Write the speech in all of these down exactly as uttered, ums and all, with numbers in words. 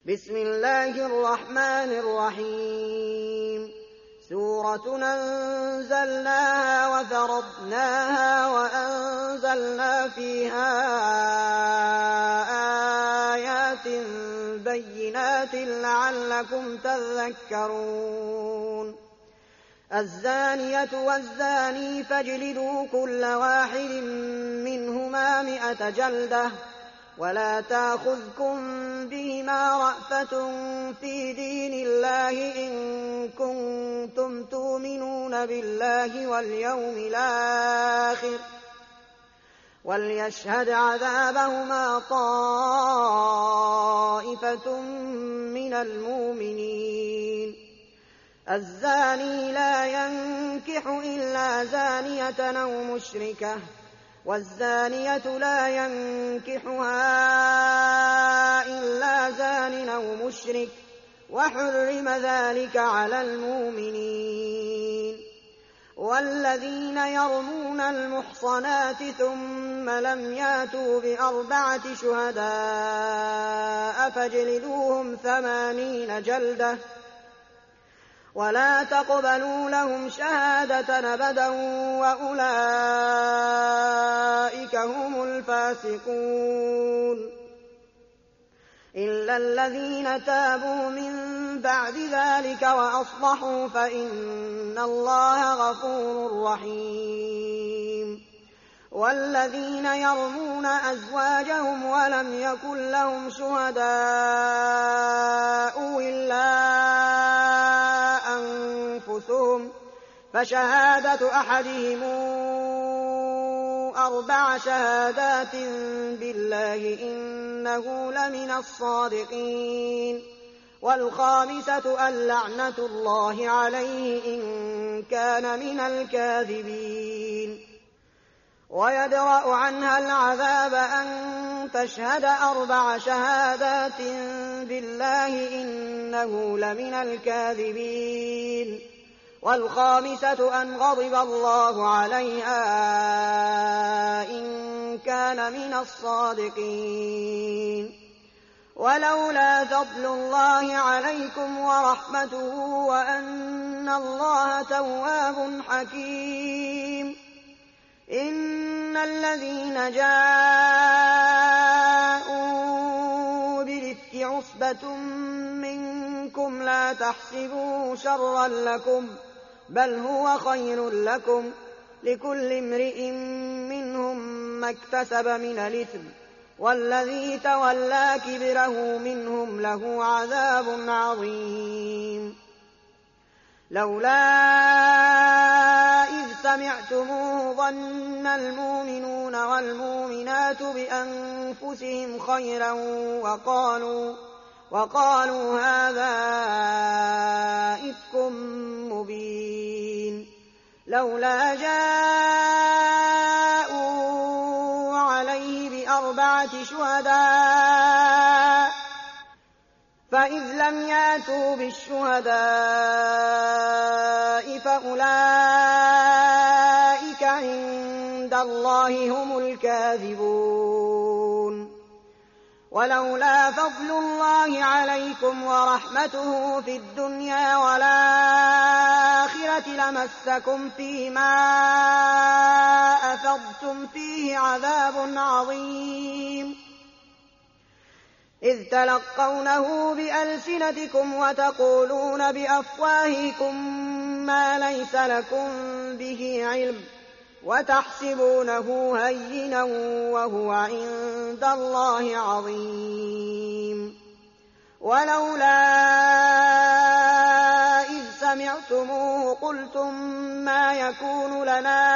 بسم الله الرحمن الرحيم سورة أنزلناها وفرضناها وأنزلنا فيها آيات بينات لعلكم تذكرون الزانية والزاني فاجلدوا كل واحد منهما مئة جلدة ولا تأخذكم بهما رأفة في دين الله إن كنتم تؤمنون بالله واليوم الآخر وليشهد عذابهما طائفة من المؤمنين الزاني لا ينكح إلا زانية أو مشركة والزانية لا ينكحها إلا زان أو مشرك وحرم ذلك على المؤمنين والذين يرمون المحصنات ثم لم ياتوا بأربعة شهداء فاجلدوهم ثمانين جلدة ولا تقبلوا لهم شهادة أبدا وأولئك هم الفاسقون إلا الذين تابوا من بعد ذلك وأصلحوا فإن الله غفور رحيم والذين يرمون أزواجهم ولم يكن لهم شهداء إلا أنفسهم فشهادة أحدهم أربع شهادات بالله إنه لمن الصادقين والخامسة اللعنة الله عليه إن كان من الكاذبين ويدرأ عنها العذاب أن تشهد أربع شهادات بالله إنه لمن الكاذبين والخامسة أن غضب الله عليها إن كان من الصادقين ولولا فضل الله عليكم ورحمته وأن الله تواب حكيم إن الذين جاءوا بالإفك عصبة منكم لا تحسبوه شرا لكم بل هو خير لكم لكل امرئ منهم ما اكتسب من الإثم والذي تولى كبره منهم له عذاب عظيم لولا إذ سمعتموه ظن المؤمنون والمؤمنات بأنفسهم خيرا وقالوا, وقالوا هذا إفك مبين لولا جاءوا عليه بأربعة شهداء فإذ لم ياتوا بالشهداء فأولئك عند الله هم الكاذبون ولولا فضل الله عليكم ورحمته في الدنيا والآخرة لمسكم فيما أفضتم فيه عذاب عظيم إذ تلقونه بألسنتكم وتقولون بأفواهكم ما ليس لكم به علم وتحسبونه هينا وهو عند الله عظيم ولولا إذ سمعتموه قلتم ما يكون لنا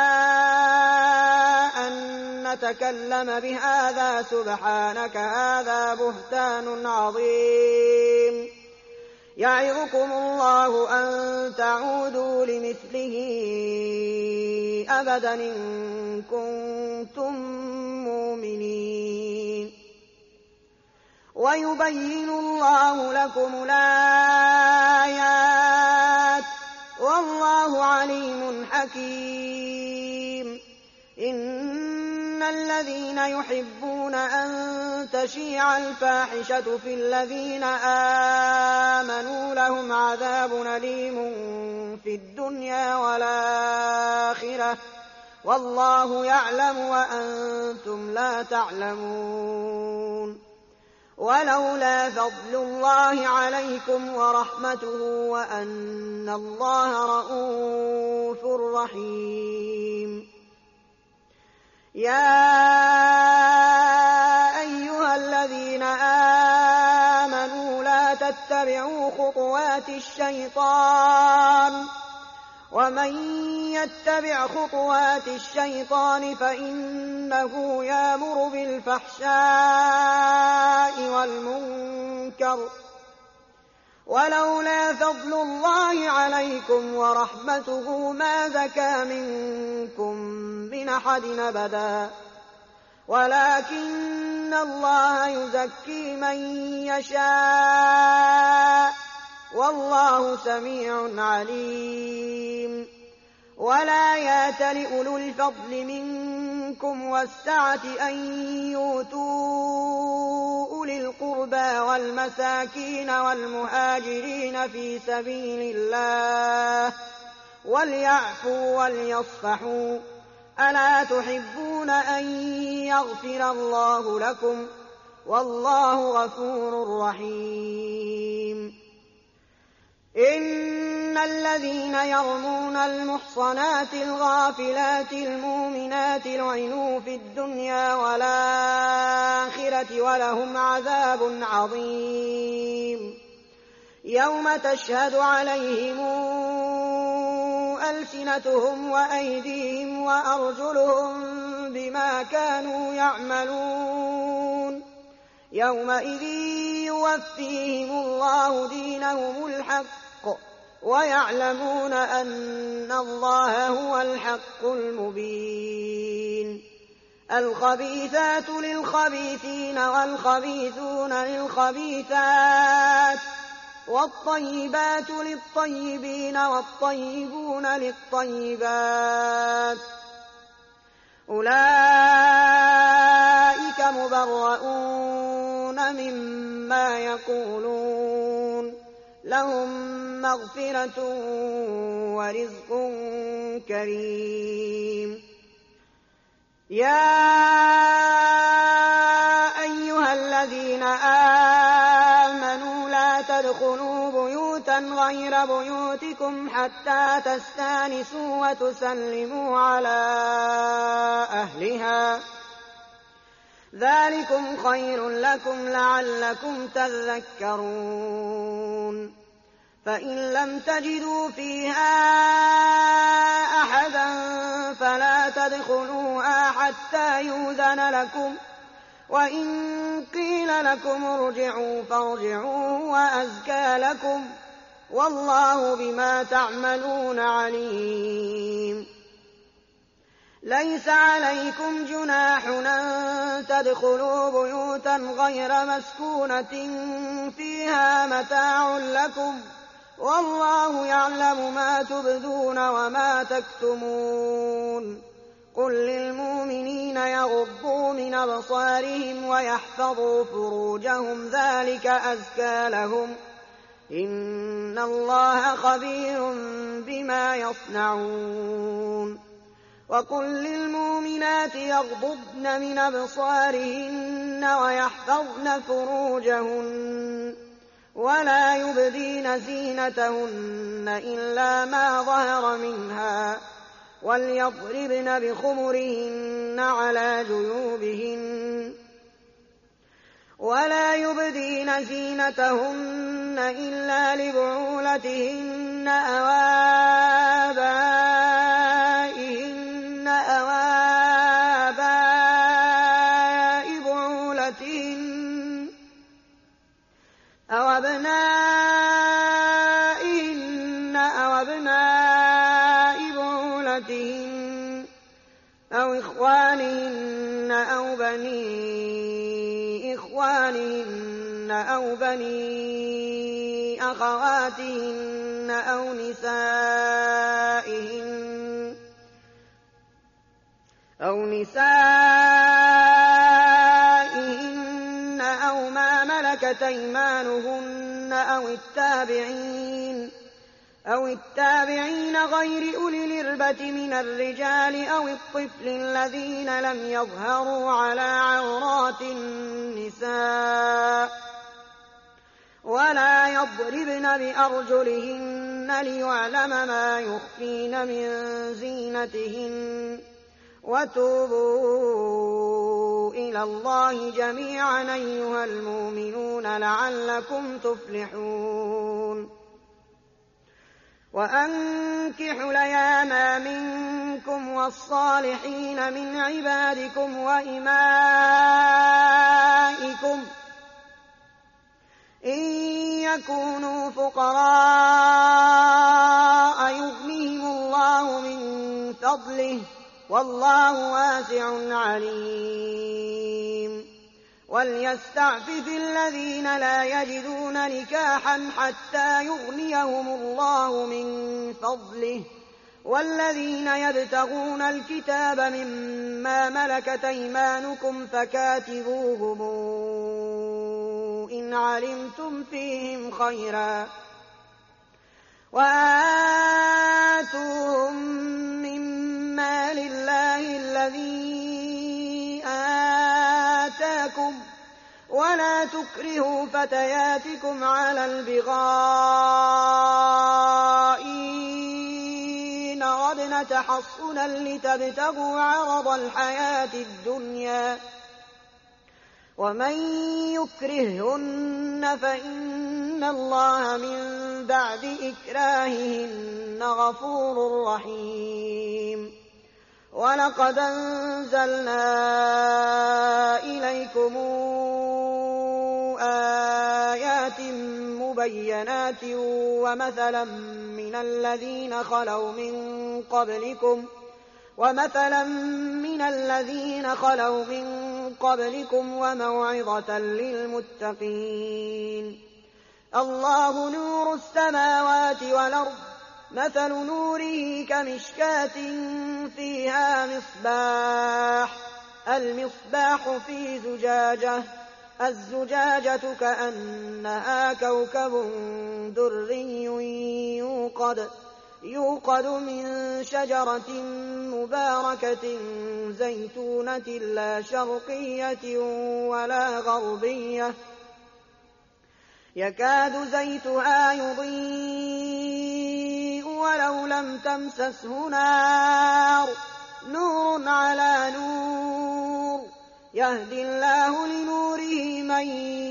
أن نتكلم بهذا سبحانك هذا بهتان عظيم يعظكم الله أن تعودوا لمثله أبدا إن كنتم مؤمنين ويبين الله لكم الآيات والله عليم حكيم إن الذين يحبون أن تشيع الفاحشة في الذين آمنوا لهم عذاب أليم في الدنيا والآخرة والله يعلم وأنتم لا تعلمون. ولولا فضل الله عليكم ورحمته وأن الله رءوف رحيم. يا أيها الذين آمنوا لا تتبعوا خطوات الشيطان ومن يتبع خطوات الشيطان فإنه يأمر بالفحشاء والمنكر ولولا فضل الله عليكم ورحمته ما زكى منكم من أحد أبدا ولكن الله يزكي من يشاء والله سميع عليم. ولا يأتل أولو الفضل منكم والسعة أن يؤتوا أولي القربى والمساكين والمهاجرين في سبيل الله وليعفوا وليصفحوا ألا تحبون أن يغفر الله لكم والله غفور رحيم. إن الذين يرمون المحصنات الغافلات المؤمنات لعنوا في الدنيا والآخرة ولهم عذاب عظيم. يوم تشهد عليهم ألسنتهم وأيديهم وأرجلهم بما كانوا يعملون يومئذ يوفيهم الله دينهم الحق ويعلمون أن الله هو الحق المبين. الخبيثات للخبيثين والخبيثون للخبيثات والطيبات للطيبين والطيبون للطيبات أولئك مبرؤون مما يقولون لهم مغفرة ورزق كريم. يا أيها الذين آمنوا لا تدخلوا بيوتا غير بيوتكم حتى تستانسوا وتسلموا على أهلها ذلكم خير لكم لعلكم تذكرون. فإن لم تجدوا فيها أحدا فلا تدخلوها حتى يؤذن لكم وإن قيل لكم ارجعوا فارجعوا وأزكى لكم والله بما تعملون عليم. ليس عليكم جناح أن تدخلوا بيوتا غير مسكونة فيها متاع لكم والله يعلم ما تبدون وما تكتمون. قل للمؤمنين يغضوا من أبصارهم ويحفظوا فروجهم ذلك أزكى لهم إن الله خبير بما يصنعون. وقل للمؤمنات يغضضن من أبصارهن ويحفظن فروجهن ولا يبدين زينتهن إلا ما ظهر منها وليضربن بخمرهن على جيوبهن ولا يبدين زينتهن إلا لبعولتهن أو آبائهن أو آباء بعولتهن أو أبنائهن أو أبناء بعولتهن أو إخوانهن أو بني إخوانهن أو بني أخواتهن أو نسائهن أو نسائهن ملكت أيمانهن أو التابعين أو التابعين غير أولي الإربة من الرجال أو الطفل الذين لم يظهروا على عورات النساء ولا يضربن بأرجلهن ليعلم ما يخفين من زينتهن وتوبوا إلى الله جميعا أيها المؤمنون لعلكم تفلحون وأنكحوا الأيام منكم والصالحين من عبادكم وإمائكم إن يكونوا فقراء يغنيهم الله من فضله والله واسع عليم وليستعفف الذين لا يجدون نكاحا حتى يغنيهم الله من فضله والذين يبتغون الكتاب مما ملكت أيمانكم فكاتبوهم إن علمتم فيهم خيرا وآتوهم مما لله الذي آتاكم ولا تكرهوا فتياتكم على البغاء إن أردنا تحصنا لتبتغوا عرض الحياة الدنيا ومن يكرههن فإن الله من بعد إكراههن غفور رحيم ولقد أنزلنا إليكم آيات مبينات ومثلا من الذين خلوا من قبلكم ومثلا من الذين خلوا من قبلكم وموعظة للمتقين الله نور السماوات والأرض مثل نوره كمشكاة فيها مصباح المصباح في زجاجة الزجاجة كأنها كوكب دري يوقد يوقد من شجرة مباركة زيتونة لا شرقية ولا غربية يكاد زيتها يضيء ولو لم تمسسه نار نور على نور يهدي الله لنوره من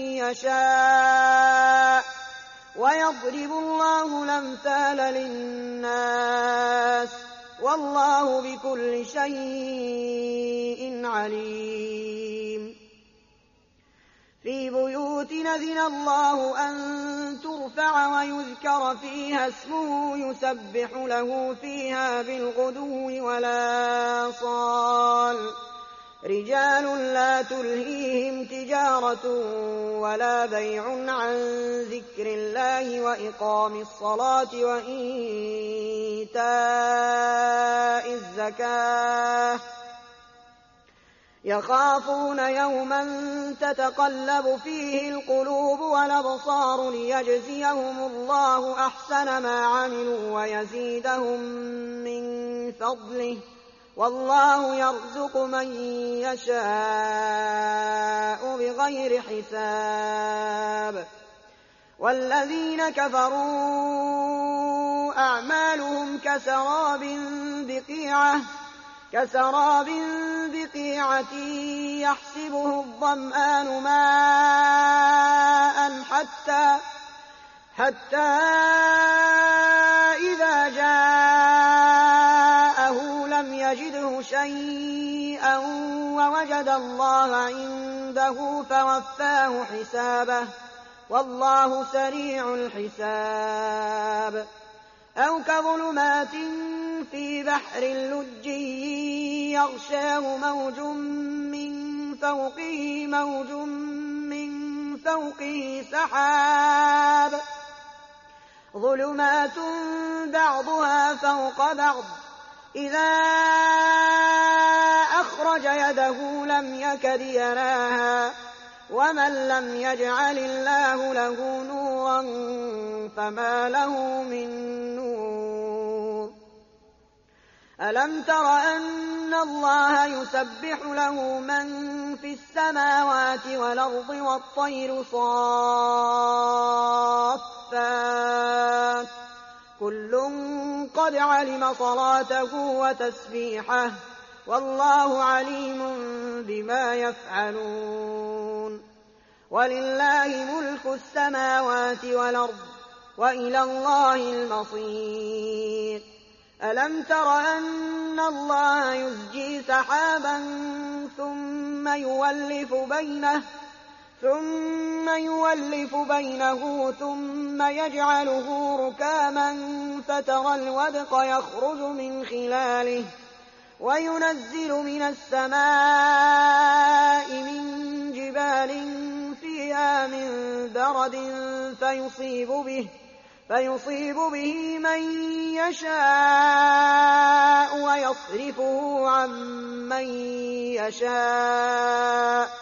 يشاء ويضرب الله الأمثال للناس والله بكل شيء عليم في بيوت أذن الله أن ترفع ويذكر فيها اسمه يسبح له فيها بالغدو والآصال رجال لا تلهيهم تجارة ولا بيع عن ذكر الله وإقام الصلاة وإيتاء الزكاة يخافون يوما تتقلب فيه القلوب والأبصار ليجزيهم الله أحسن ما عملوا ويزيدهم من فضله والله يرزق من يشاء بغير حساب والذين كفروا أعمالهم كسراب بقيعة كسراب بقيعة يحسبه الظمآن ماء حتى حتى إذا جاءه لم يجده شيئا ووجد الله عنده فوفاه حسابه والله سريع الحساب أو كظلمات في بحر لجي يغشاه موج من فوقه موج من فوقه سحاب ظلمات بعضها فوق بعض إذا أخرج يده لم يكد يراها ومن لم يجعل الله له نورا فما له من نور. ألم تر أن الله يسبح له من في السماوات والأرض والطير صافات كل قد علم صلاته وتسبيحه والله عليم بما يفعلون. ولله ملك السماوات والأرض وإلى الله المصير. ألم تر أن الله يزجي سحابا ثم يولف بينه ثم يولف بينه ثم يجعله ركاما فترى الودق يخرج من خلاله وينزل من السماء من جبال فيها من برد فيصيب به فيصيب به من يشاء ويصرفه عن من يشاء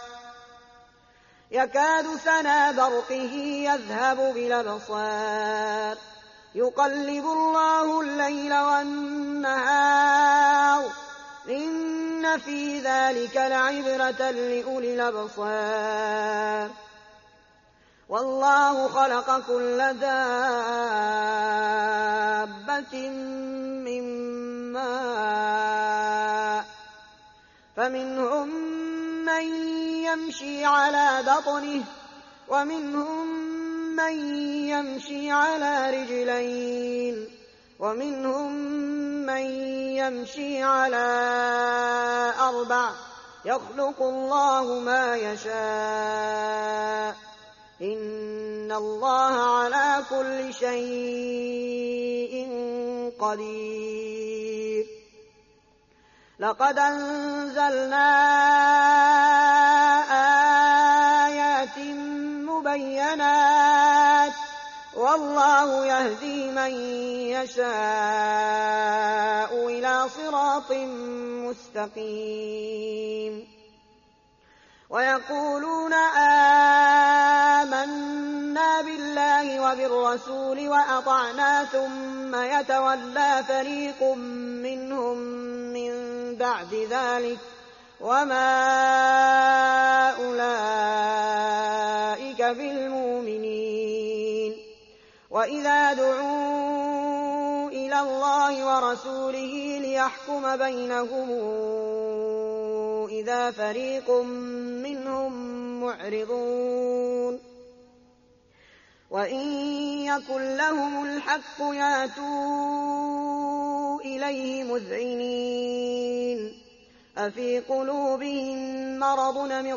يكاد سنا برقه يذهب بالأبصار يقلب الله الليل والنهار إن في ذلك لعبرة لأولي الأبصار. والله خلق كل دابة من ماء فمنهم من يمشي على بطنه ومنهم من يمشي على رجلين ومنهم من يمشي على أربع يخلق الله ما يشاء إن الله على كل شيء قدير. لقد أنزلنا آيات مبينات والله يهدي من يشاء إلى صراط مستقيم. ويقولون آمنا بالله وبالرسول وأطعنا ثم يتولى فريق منهم من بعد ذلك وما أولئك بالمؤمنين. وإذا دعوا إلى الله ورسوله ليحكم بينهم إذا فريق منهم معرضون. وإن يكن لهم الحق ياتوا إليه مذعنين أفي قلوبهم مرض أم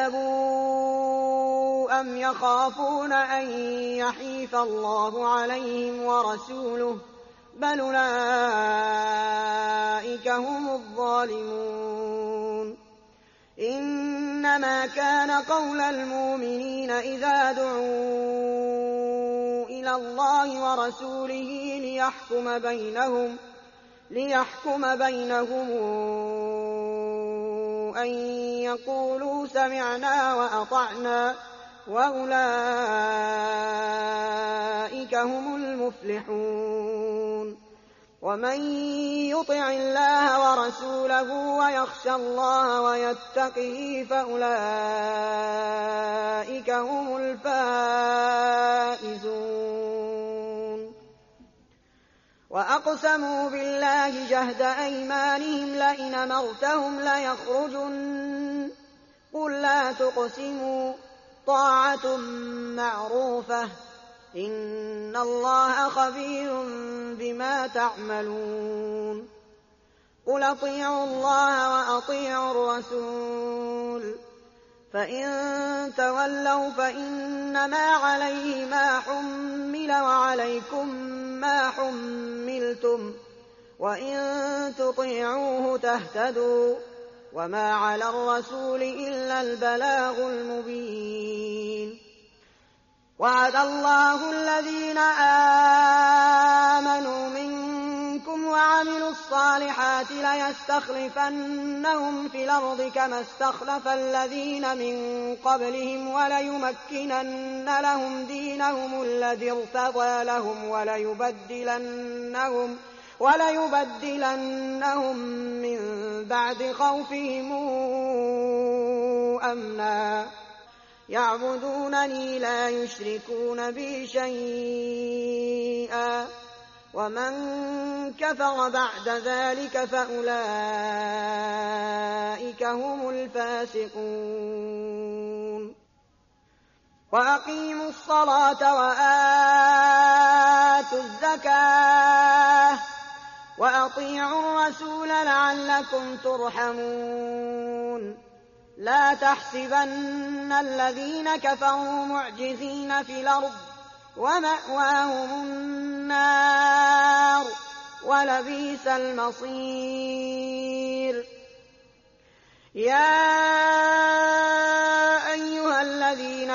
ارتابوا أم يخافون أن يحيف الله عليهم ورسوله بل أولئك هم الظالمون. إنما كان قول المؤمنين إذا دعوا إلى الله ورسوله ليحكم بينهم ليحكم بينهم أن يقولوا سمعنا وأطعنا وأولئك هم المفلحون. ومن يطع الله ورسوله ويخشى الله ويتقه فأولئك هم الفائزون. وأقسموا بالله جهد أيمانهم لئن أمرتهم ليخرجن قل لا تقسموا طاعة معروفة إن الله خبير بما تعملون. قل أطيعوا الله وأطيعوا الرسول فإن تولوا فإنما عليه ما حمل وعليكم ما حملتم وإن تطيعوه تهتدوا وما على الرسول إلا البلاغ المبين. وعد الله الذين آمنوا منكم وعملوا وعملوا الصالحات ليستخلفنهم في الأرض كما استخلف الذين من قبلهم وليمكنن لهم دينهم الذي ارتضى لهم وليبدلنهم, وليبدلنهم من بعد خوفهم أمنا يعبدونني لا يشركون بي شيئا ومن كفر بعد ذلك فأولئك هم الفاسقون. وأقيموا الصلاة وآتوا الزكاة وأطيعوا الرسول لعلكم ترحمون. لا تحسبن الذين كفروا معجزين في الأرض ومأواهم النار ولبئس المصير. يا أيها الذين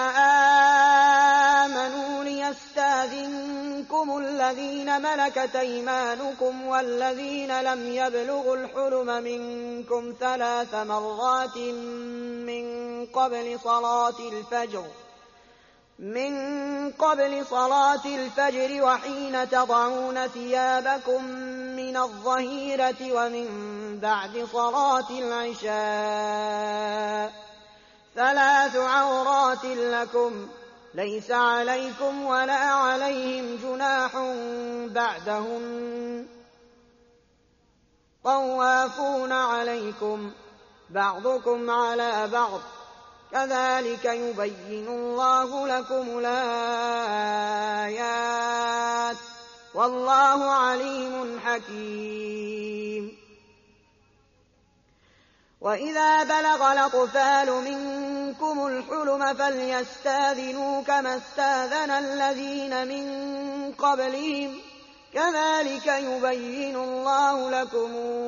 آمنوا ليستأذنكم الذين ملكت أيمانكم والذين لم يبلغوا الحلم منكم ثلاث مرات من قبل صلاة الفجر من قبل صلاة الفجر وحين تضعون ثيابكم من الظهيرة ومن بعد صلاة العشاء ثلاث عورات لكم ليس عليكم ولا عليهم جناح بعدهم طوافون عليكم بعضكم على بعض كذلك يبين الله لكم الآيات والله عليم حكيم. وإذا بلغ الأطفال منكم الحلم فليستأذنوا كما استأذن الذين من قبلهم كذلك يبين الله لكم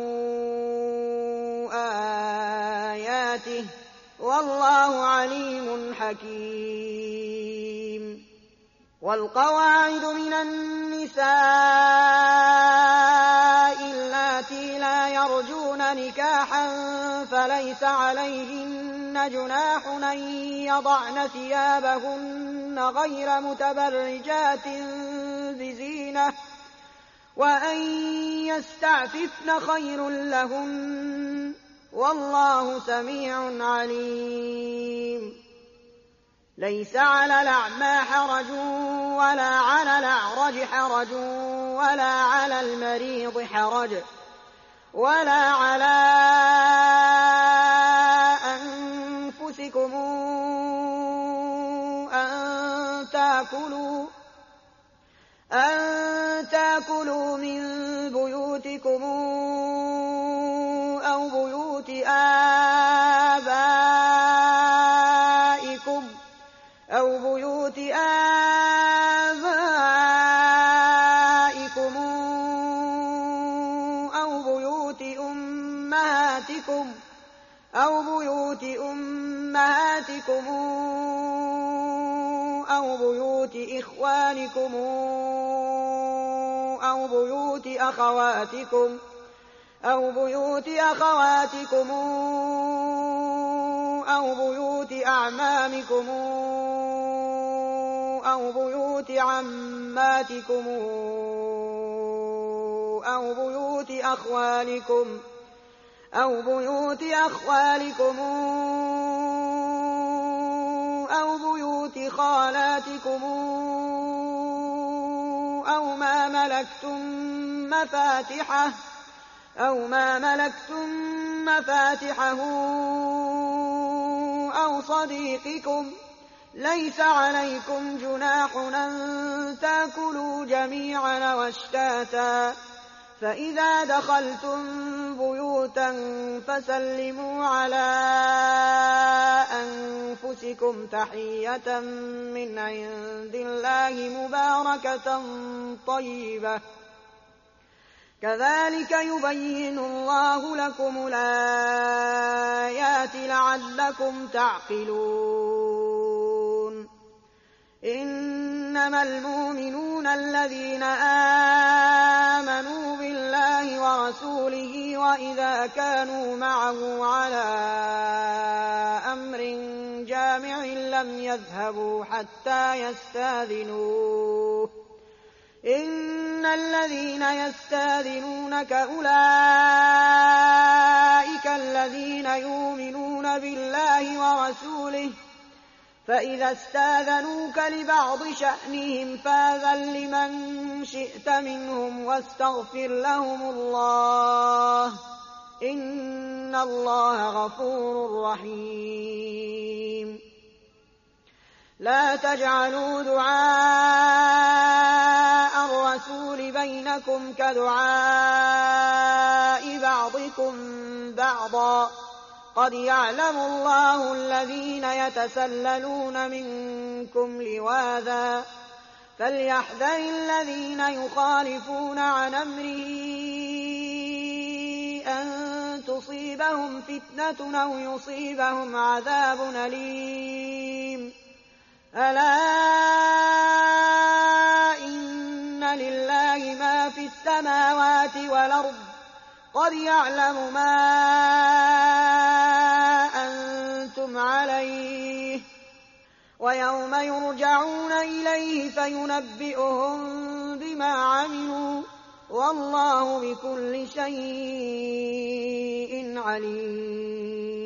آياته والله عليم حكيم. والقواعد من النساء اللاتي لا يرجون نكاحا فليس عليهن جناح أن يضعن ثيابهن غير متبرجات بزينة وأن يستعففن خير لهن والله سميع عليم. ليس على الأعمى حرج ولا على الأعرج حرج ولا على المريض حرج ولا على أنفسكم أن تأكلوا أن تأكلوا من بيوتكم أو بيوت آبائكم أو بيوت آبائكم أو بيوت أمهاتكم أو بيوت أمهاتكم أو بيوت إخوانكم أو بيوت أخواتكم أو بيوت أخواتكم أو بيوت أعمامكم أو بيوت عماتكم أو بيوت أخوالكم أو بيوت أخوالكم أو بيوت خالاتكم أو ما ملكتم مفاتحه أو ما ملكتم مفاتحه أو صديقكم ليس عليكم جناح أن تأكلوا جميعا واشتاتا فإذا دخلتم بيوتا فسلموا على أنفسكم تحية من عند الله مباركة طيبة كذلك يبين الله لكم الآيات لعلكم تعقلون. إنما المؤمنون الذين آمنوا بالله ورسوله وإذا كانوا معه على أمر جامع لم يذهبوا حتى يستاذنوه إن الذين يستاذنونك أولئك الذين يؤمنون بالله ورسوله فإذا استاذنوك لبعض شأنهم فاذن لمن شئت منهم واستغفر لهم الله إن الله غفور رحيم لا تجعلوا دعاء الرسول بينكم كدعاء بعضكم بعضا قد يعلم الله الذين يتسللون منكم لواذا فليحذر الذين يخالفون عن أمره أن تصيبهم فتنة أو يصيبهم عذاب أليم ألا إن لله ما في السماوات والأرض قد يعلم ما أنتم عليه ويوم يرجعون إليه فينبئهم بما عملوا والله بكل شيء عليم